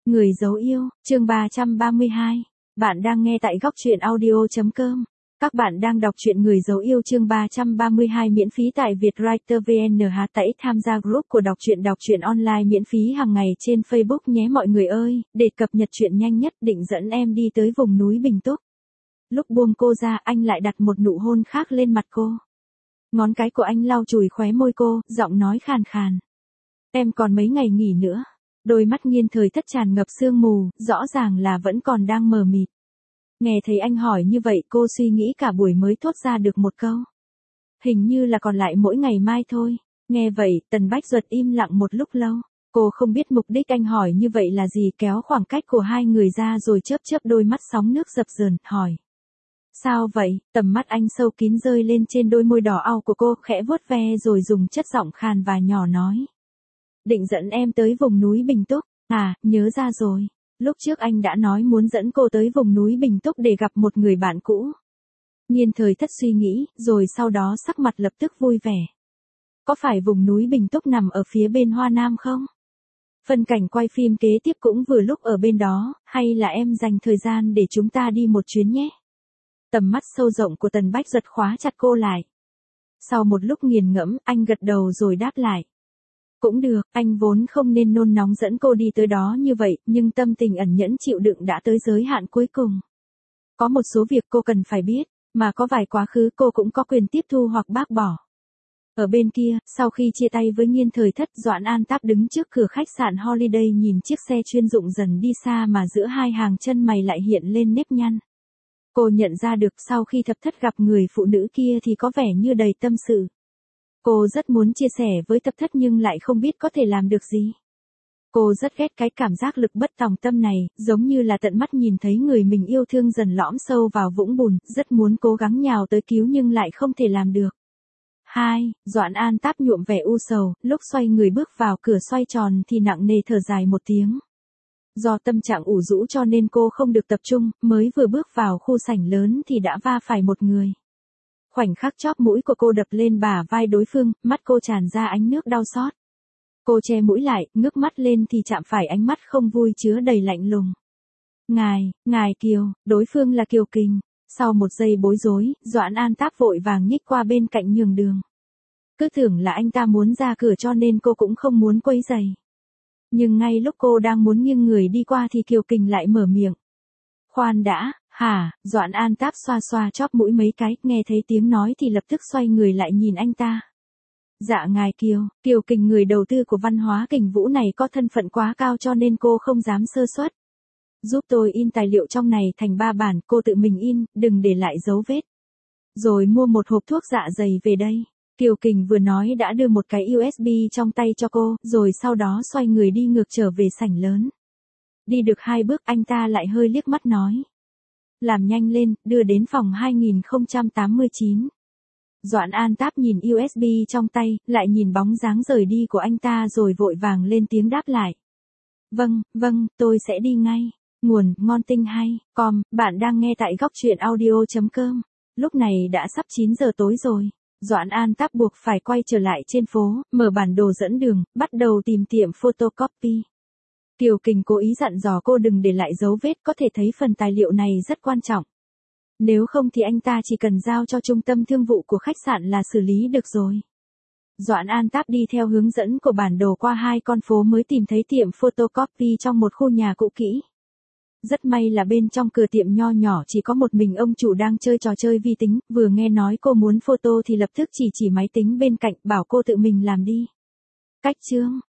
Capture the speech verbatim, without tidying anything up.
Người dấu yêu, chương ba trăm ba mươi hai. Bạn đang nghe tại góc truyện audio chấm com. Các bạn đang đọc truyện Người dấu yêu chương ba trăm ba mươi hai miễn phí tại Vietwriter vê en hát tẩy tham gia group của đọc truyện đọc truyện online miễn phí hàng ngày trên Facebook nhé mọi người ơi, để cập nhật truyện nhanh nhất định dẫn em đi tới vùng núi Bình Túc. Lúc buông cô ra anh lại đặt một nụ hôn khác lên mặt cô. Ngón cái của anh lau chùi khóe môi cô, giọng nói khàn khàn. Em còn mấy ngày nghỉ nữa. Đôi mắt Nghiên Thời Thất tràn ngập sương mù, rõ ràng là vẫn còn đang mờ mịt. Nghe thấy anh hỏi như vậy cô suy nghĩ cả buổi mới thốt ra được một câu. Hình như là còn lại mỗi ngày mai thôi. Nghe vậy, Tần Bách Duật im lặng một lúc lâu. Cô không biết mục đích anh hỏi như vậy là gì, kéo khoảng cách của hai người ra rồi chớp chớp đôi mắt sóng nước dập dờn, hỏi. Sao vậy? Tầm mắt anh sâu kín rơi lên trên đôi môi đỏ au của cô, khẽ vuốt ve rồi dùng chất giọng khàn và nhỏ nói. Định dẫn em tới vùng núi Bình Túc. À, nhớ ra rồi. Lúc trước anh đã nói muốn dẫn cô tới vùng núi Bình Túc để gặp một người bạn cũ. Nghiên Thời Thất suy nghĩ, rồi sau đó sắc mặt lập tức vui vẻ. Có phải vùng núi Bình Túc nằm ở phía bên Hoa Nam không? Phân cảnh quay phim kế tiếp cũng vừa lúc ở bên đó, hay là em dành thời gian để chúng ta đi một chuyến nhé? Tầm mắt sâu rộng của Tần Bách Duật khóa chặt cô lại. Sau một lúc nghiền ngẫm, anh gật đầu rồi đáp lại. Cũng được, anh vốn không nên nôn nóng dẫn cô đi tới đó như vậy, nhưng tâm tình ẩn nhẫn chịu đựng đã tới giới hạn cuối cùng. Có một số việc cô cần phải biết, mà có vài quá khứ cô cũng có quyền tiếp thu hoặc bác bỏ. Ở bên kia, sau khi chia tay với Nghiên Thời Thất, Doãn An Táp đứng trước cửa khách sạn Holiday nhìn chiếc xe chuyên dụng dần đi xa mà giữa hai hàng chân mày lại hiện lên nếp nhăn. Cô nhận ra được sau khi Thập Thất gặp người phụ nữ kia thì có vẻ như đầy tâm sự. Cô rất muốn chia sẻ với Thập Thất nhưng lại không biết có thể làm được gì. Cô rất ghét cái cảm giác lực bất tòng tâm này, giống như là tận mắt nhìn thấy người mình yêu thương dần lõm sâu vào vũng bùn, rất muốn cố gắng nhào tới cứu nhưng lại không thể làm được. Hai, Doãn An Táp nhuộm vẻ u sầu, lúc xoay người bước vào cửa xoay tròn thì nặng nề thở dài một tiếng. Do tâm trạng ủ rũ cho nên cô không được tập trung, mới vừa bước vào khu sảnh lớn thì đã va phải một người. Khoảnh khắc chóp mũi của cô đập lên bả vai đối phương, mắt cô tràn ra ánh nước đau xót. Cô che mũi lại, ngước mắt lên thì chạm phải ánh mắt không vui chứa đầy lạnh lùng. Ngài, ngài Kiều, đối phương là Kiều Kình. Sau một giây bối rối, Doãn An Táp vội vàng nhích qua bên cạnh nhường đường. Cứ tưởng là anh ta muốn ra cửa cho nên cô cũng không muốn quấy rầy. Nhưng ngay lúc cô đang muốn nghiêng người đi qua thì Kiều Kình lại mở miệng. Khoan đã, hả? Doãn An Táp xoa xoa chóp mũi mấy cái, nghe thấy tiếng nói thì lập tức xoay người lại nhìn anh ta. Dạ ngài Kiều, Kiều Kình người đầu tư của Văn Hóa Kình Vũ này có thân phận quá cao cho nên cô không dám sơ suất. Giúp tôi in tài liệu trong này thành ba bản, cô tự mình in, đừng để lại dấu vết. Rồi mua một hộp thuốc dạ dày về đây. Kiều Kình vừa nói đã đưa một cái u ét bê trong tay cho cô, rồi sau đó xoay người đi ngược trở về sảnh lớn. Đi được hai bước anh ta lại hơi liếc mắt nói. Làm nhanh lên, đưa đến phòng hai nghìn không trăm tám mươi chín. Doãn An Táp nhìn u ét bê trong tay, lại nhìn bóng dáng rời đi của anh ta rồi vội vàng lên tiếng đáp lại. Vâng, vâng, tôi sẽ đi ngay. Nguồn, ngon tinh hay, com, bạn đang nghe tại góc truyện audio chấm com. Lúc này đã sắp chín giờ tối rồi. Doãn An Táp buộc phải quay trở lại trên phố, mở bản đồ dẫn đường, bắt đầu tìm tiệm photocopy. Kiều Kình cố ý dặn dò cô đừng để lại dấu vết, có thể thấy phần tài liệu này rất quan trọng. Nếu không thì anh ta chỉ cần giao cho trung tâm thương vụ của khách sạn là xử lý được rồi. Doãn An Táp đi theo hướng dẫn của bản đồ qua hai con phố mới tìm thấy tiệm photocopy trong một khu nhà cũ kỹ. Rất may là bên trong cửa tiệm nho nhỏ chỉ có một mình ông chủ đang chơi trò chơi vi tính, vừa nghe nói cô muốn photo thì lập tức chỉ chỉ máy tính bên cạnh bảo cô tự mình làm đi. Cách chương,